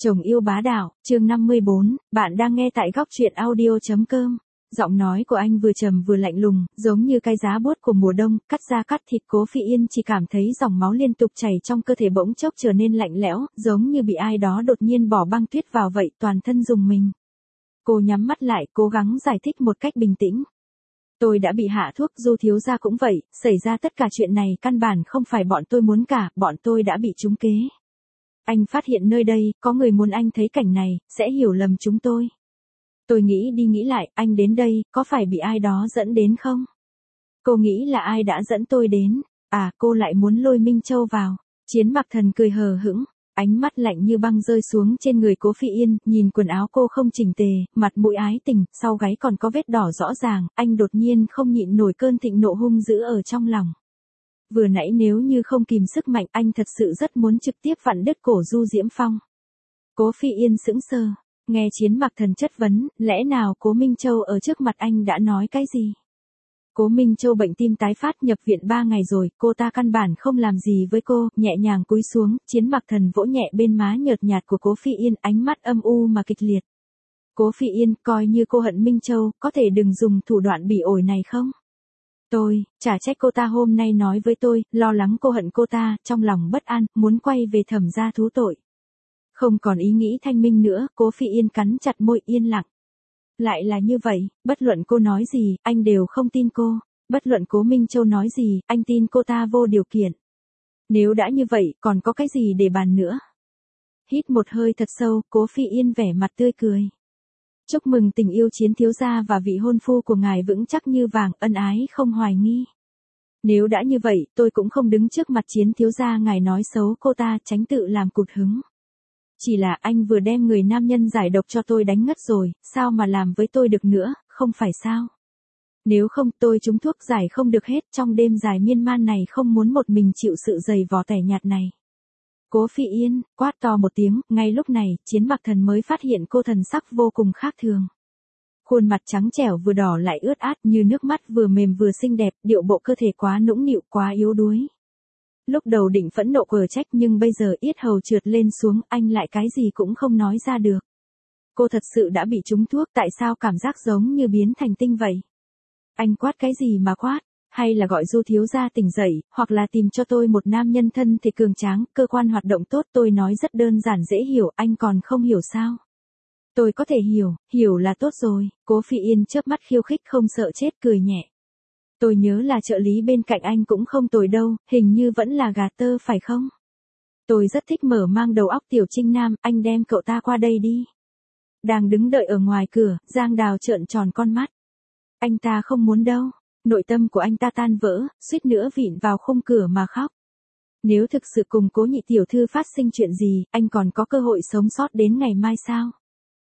Chồng yêu bá đạo, chương 54, bạn đang nghe tại góc truyện audio.com. Giọng nói của anh vừa trầm vừa lạnh lùng, giống như cái giá buốt của mùa đông, cắt da cắt thịt. Cố Phi Yên chỉ cảm thấy dòng máu liên tục chảy trong cơ thể bỗng chốc trở nên lạnh lẽo, giống như bị ai đó đột nhiên bỏ băng tuyết vào vậy, toàn thân rùng mình. Cô nhắm mắt lại, cố gắng giải thích một cách bình tĩnh. Tôi đã bị hạ thuốc, Du thiếu gia cũng vậy, xảy ra tất cả chuyện này căn bản không phải bọn tôi muốn cả, bọn tôi đã bị trúng kế. Anh phát hiện nơi đây, có người muốn anh thấy cảnh này, sẽ hiểu lầm chúng tôi. Tôi nghĩ đi nghĩ lại, anh đến đây, có phải bị ai đó dẫn đến không? Cô nghĩ là ai đã dẫn tôi đến? À, cô lại muốn lôi Minh Châu vào. Chiến Mặc Thần cười hờ hững, ánh mắt lạnh như băng rơi xuống trên người Cố Phi Yên, nhìn quần áo cô không chỉnh tề, mặt mũi ái tình, sau gáy còn có vết đỏ rõ ràng, anh đột nhiên không nhịn nổi cơn thịnh nộ hung dữ ở trong lòng. Vừa nãy nếu như không kìm sức mạnh, anh thật sự rất muốn trực tiếp vặn đứt cổ Du Diễm Phong. Cố Phi Yên sững sờ, nghe Chiến Mặc Thần chất vấn, lẽ nào Cố Minh Châu ở trước mặt anh đã nói cái gì? Cố Minh Châu bệnh tim tái phát, nhập viện 3 ngày rồi, cô ta căn bản không làm gì với cô, nhẹ nhàng cúi xuống, Chiến Mặc Thần vỗ nhẹ bên má nhợt nhạt của Cố Phi Yên, ánh mắt âm u mà kịch liệt. Cố Phi Yên, coi như cô hận Minh Châu, có thể đừng dùng thủ đoạn bỉ ổi này không? Chả trách cô ta hôm nay nói với tôi, lo lắng cô hận cô ta, trong lòng bất an, muốn quay về Thẩm gia thú tội. Không còn ý nghĩ thanh minh nữa, Cố Phi Yên cắn chặt môi yên lặng. Lại là như vậy, bất luận cô nói gì, anh đều không tin cô, bất luận Cố Minh Châu nói gì, anh tin cô ta vô điều kiện. Nếu đã như vậy, còn có cái gì để bàn nữa? Hít một hơi thật sâu, Cố Phi Yên vẻ mặt tươi cười. Chúc mừng tình yêu Chiến thiếu gia và vị hôn phu của ngài vững chắc như vàng, ân ái không hoài nghi. Nếu đã như vậy, tôi cũng không đứng trước mặt Chiến thiếu gia ngài nói xấu cô ta, tránh tự làm cụt hứng. Chỉ là anh vừa đem người nam nhân giải độc cho tôi đánh ngất rồi, sao mà làm với tôi được nữa, không phải sao? Nếu không tôi trúng thuốc giải không được hết, trong đêm dài miên man này không muốn một mình chịu sự dày vò tẻ nhạt này. Cố Phi Yên, quát to một tiếng, ngay lúc này, Chiến Mặc Thần mới phát hiện cô thần sắc vô cùng khác thường. Khuôn mặt trắng trẻo vừa đỏ lại ướt át như nước mắt, vừa mềm vừa xinh đẹp, điệu bộ cơ thể quá nũng nịu, quá yếu đuối. Lúc đầu định phẫn nộ quở trách nhưng bây giờ yết hầu trượt lên xuống, anh lại cái gì cũng không nói ra được. Cô thật sự đã bị trúng thuốc, tại sao cảm giác giống như biến thành tinh vậy? Anh quát cái gì mà quát? Hay là gọi Du thiếu gia tỉnh dậy, hoặc là tìm cho tôi một nam nhân thân thể cường tráng, cơ quan hoạt động tốt, tôi nói rất đơn giản dễ hiểu, anh còn không hiểu sao? Tôi có thể hiểu là tốt rồi, Cố Phi Yên chớp mắt khiêu khích không sợ chết cười nhẹ. Tôi nhớ là trợ lý bên cạnh anh cũng không tồi đâu, hình như vẫn là gà tơ phải không? Tôi rất thích mở mang đầu óc Tiểu Trinh Nam, anh đem cậu ta qua đây đi. Đang đứng đợi ở ngoài cửa, Giang Đào trợn tròn con mắt. Anh ta không muốn đâu. Nội tâm của anh ta tan vỡ, suýt nữa vịn vào khung cửa mà khóc. Nếu thực sự cùng Cố nhị tiểu thư phát sinh chuyện gì, anh còn có cơ hội sống sót đến ngày mai sao?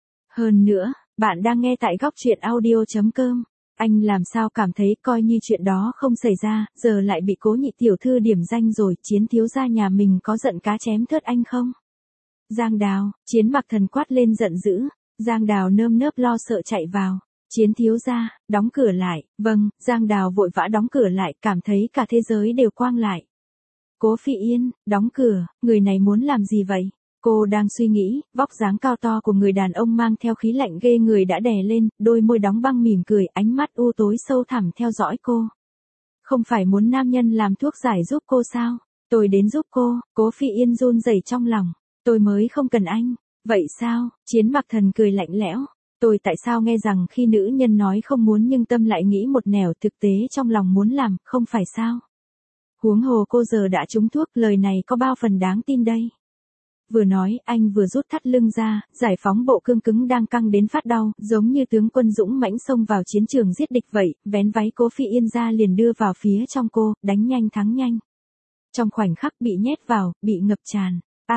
Hơn nữa, bạn đang nghe tại góc truyện audio.com. Anh làm sao cảm thấy coi như chuyện đó không xảy ra, giờ lại bị Cố nhị tiểu thư điểm danh rồi, Chiến thiếu gia nhà mình có giận cá chém thớt anh không? Giang Đào, Chiến Mặc Thần quát lên giận dữ, Giang Đào nơm nớp lo sợ chạy vào. Chiến thiếu gia, đóng cửa lại, vâng, Giang Đào vội vã đóng cửa lại, cảm thấy cả thế giới đều quang lại. Cố Phi Yên, đóng cửa, người này muốn làm gì vậy? Cô đang suy nghĩ, vóc dáng cao to của người đàn ông mang theo khí lạnh ghê người đã đè lên, đôi môi đóng băng mỉm cười, ánh mắt u tối sâu thẳm theo dõi cô. Không phải muốn nam nhân làm thuốc giải giúp cô sao? Tôi đến giúp cô, Cố Phi Yên run rẩy trong lòng. Tôi mới không cần anh. Vậy sao? Chiến Mặc Thần cười lạnh lẽo. Tôi tại sao nghe rằng khi nữ nhân nói không muốn nhưng tâm lại nghĩ một nẻo, thực tế trong lòng muốn làm, không phải sao? Huống hồ cô giờ đã trúng thuốc, lời này có bao phần đáng tin đây? Vừa nói, anh vừa rút thắt lưng ra, giải phóng bộ cương cứng đang căng đến phát đau, giống như tướng quân dũng mãnh xông vào chiến trường giết địch vậy, vén váy Cố Phi Yên ra liền đưa vào phía trong cô, đánh nhanh thắng nhanh. Trong khoảnh khắc bị nhét vào, bị ngập tràn.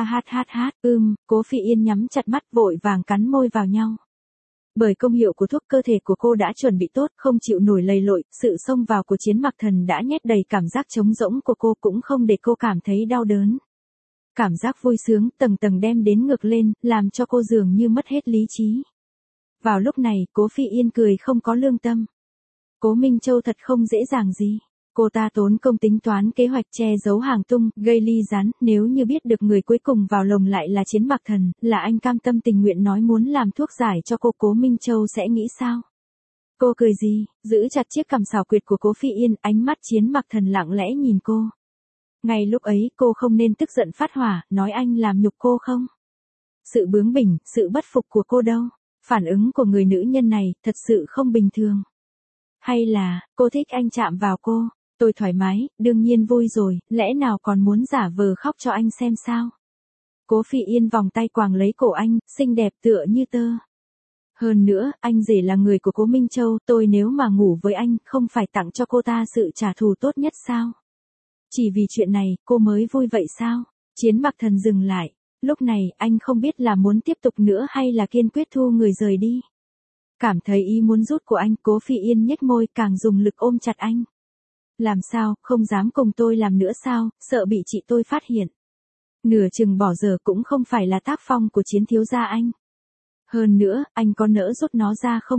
Cố Phi Yên nhắm chặt mắt vội vàng cắn môi vào nhau. Bởi công hiệu của thuốc cơ thể của cô đã chuẩn bị tốt, không chịu nổi lầy lội, sự xông vào của Chiến Mặc Thần đã nhét đầy cảm giác trống rỗng của cô cũng không để cô cảm thấy đau đớn. Cảm giác vui sướng tầng tầng đem đến ngược lên, làm cho cô dường như mất hết lý trí. Vào lúc này, Cố Phi Yên cười không có lương tâm. Cố Minh Châu thật không dễ dàng gì. Cô ta tốn công tính toán kế hoạch che giấu hàng tung, gây ly gián, nếu như biết được người cuối cùng vào lồng lại là Chiến Mặc Thần, là anh cam tâm tình nguyện nói muốn làm thuốc giải cho cô, Cố Minh Châu sẽ nghĩ sao? Cô cười gì, giữ chặt chiếc cằm xảo quyệt của Cố Phi Yên, ánh mắt Chiến Mặc Thần lặng lẽ nhìn cô. Ngay lúc ấy cô không nên tức giận phát hỏa, nói anh làm nhục cô không? Sự bướng bỉnh, sự bất phục của cô đâu? Phản ứng của người nữ nhân này thật sự không bình thường. Hay là, cô thích anh chạm vào cô? Tôi thoải mái, đương nhiên vui rồi, lẽ nào còn muốn giả vờ khóc cho anh xem sao? Cố Phi Yên vòng tay quàng lấy cổ anh, xinh đẹp tựa như tơ. Hơn nữa, anh rể là người của Cố Minh Châu, tôi nếu mà ngủ với anh, không phải tặng cho cô ta sự trả thù tốt nhất sao? Chỉ vì chuyện này, cô mới vui vậy sao? Chiến Mặc Thần dừng lại. Lúc này, anh không biết là muốn tiếp tục nữa hay là kiên quyết thu người rời đi. Cảm thấy ý muốn rút của anh, Cố Phi Yên nhếch môi, càng dùng lực ôm chặt anh. Làm sao, không dám cùng tôi làm nữa sao, sợ bị chị tôi phát hiện. Nửa chừng bỏ dở cũng không phải là tác phong của Chiến thiếu gia anh. Hơn nữa, anh có nỡ rút nó ra không?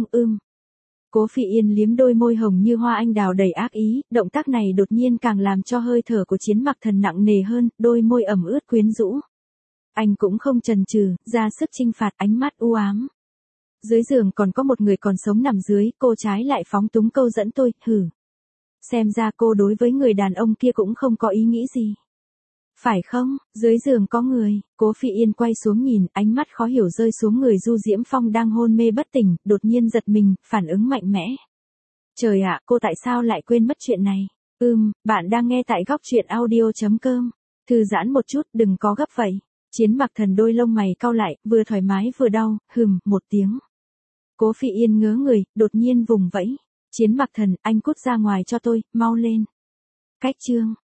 Cố Phi Yên liếm đôi môi hồng như hoa anh đào đầy ác ý, động tác này đột nhiên càng làm cho hơi thở của Chiến Mặc Thần nặng nề hơn, đôi môi ẩm ướt quyến rũ. Anh cũng không chần chừ, ra sức chinh phạt, ánh mắt u ám. Dưới giường còn có một người còn sống nằm dưới, cô trái lại phóng túng câu dẫn tôi, hử. Xem ra cô đối với người đàn ông kia cũng không có ý nghĩ gì. Phải không, dưới giường có người, Cố Phi Yên quay xuống nhìn, ánh mắt khó hiểu rơi xuống người Du Diễm Phong đang hôn mê bất tỉnh, đột nhiên giật mình, phản ứng mạnh mẽ. Trời ạ, cô tại sao lại quên mất chuyện này? Bạn đang nghe tại góc truyện audio.com. Thư giãn một chút, đừng có gấp vậy. Chiến Mặc Thần đôi lông mày cau lại, vừa thoải mái vừa đau, một tiếng. Cố Phi Yên ngớ người, đột nhiên vùng vẫy. Chiến Mặc Thần, anh cút ra ngoài cho tôi, mau lên. Cách chương.